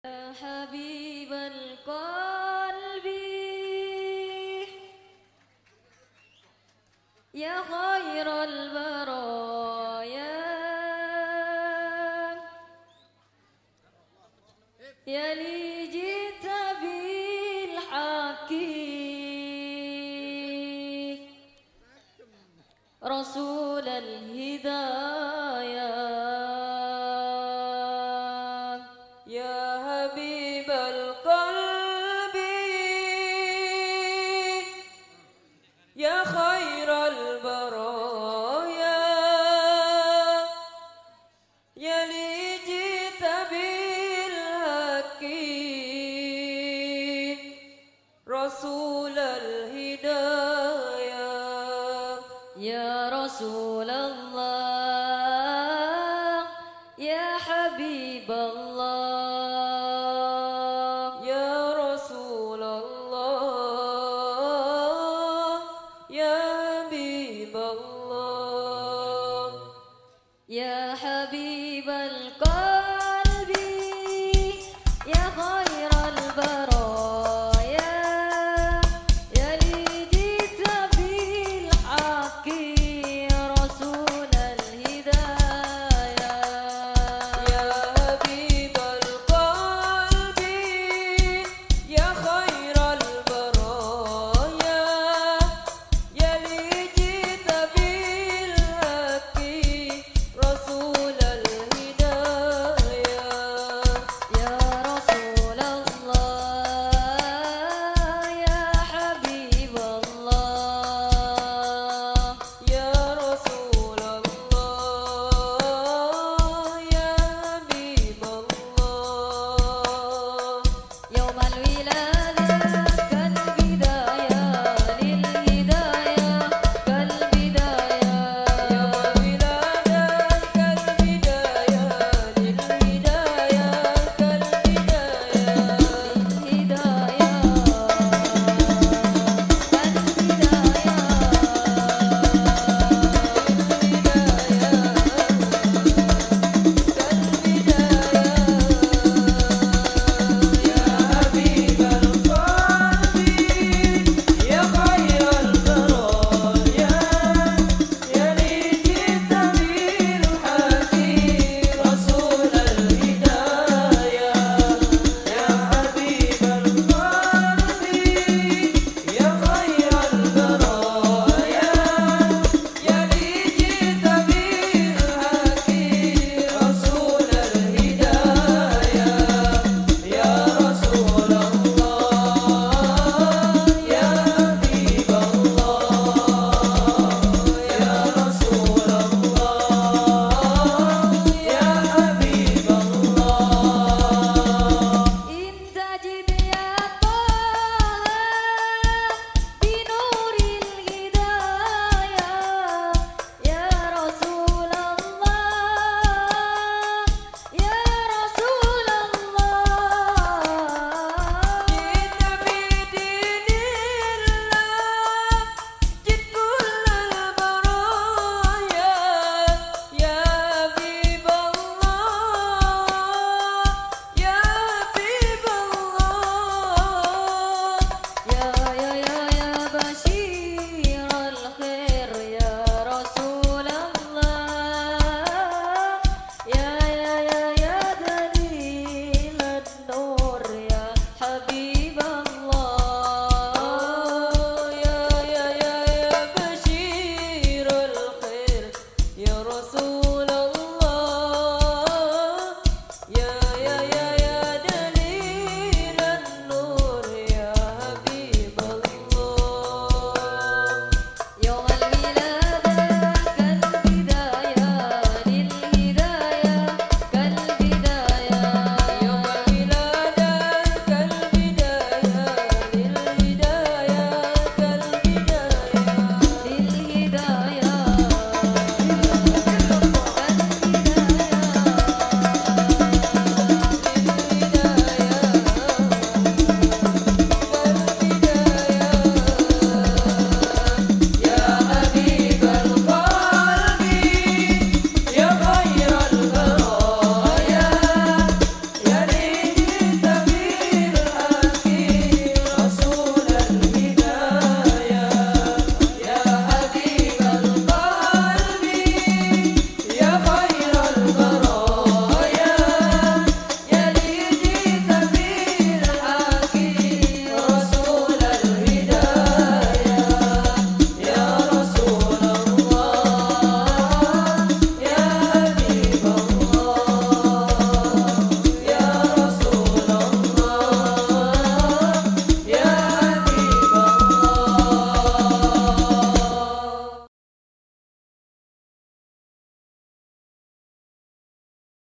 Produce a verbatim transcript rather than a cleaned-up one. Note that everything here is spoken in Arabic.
يا حبيب القلب يا خير البرايا يا لي جئت بالحق رسول الهداية يا حبيب القلب يا خير البرايا يا لي جئت بالحق رسول الهداية يا رسول الله يا حبيب الله يا رسول الله يا حبيب الله يا حبيب القلب يا خير البرايا يا لي جئت بالحق رسول الهداية يا حبيب القلب يا خير البرايا يا لي جئت بالحق رسول الهداية يا رسول الله يا حبيب الله يا رسول الله يا حبيب الله يوم الولادة كالبداية للهداية كالبداية يوم الولادة كالبداية للهداية كالبداية رسول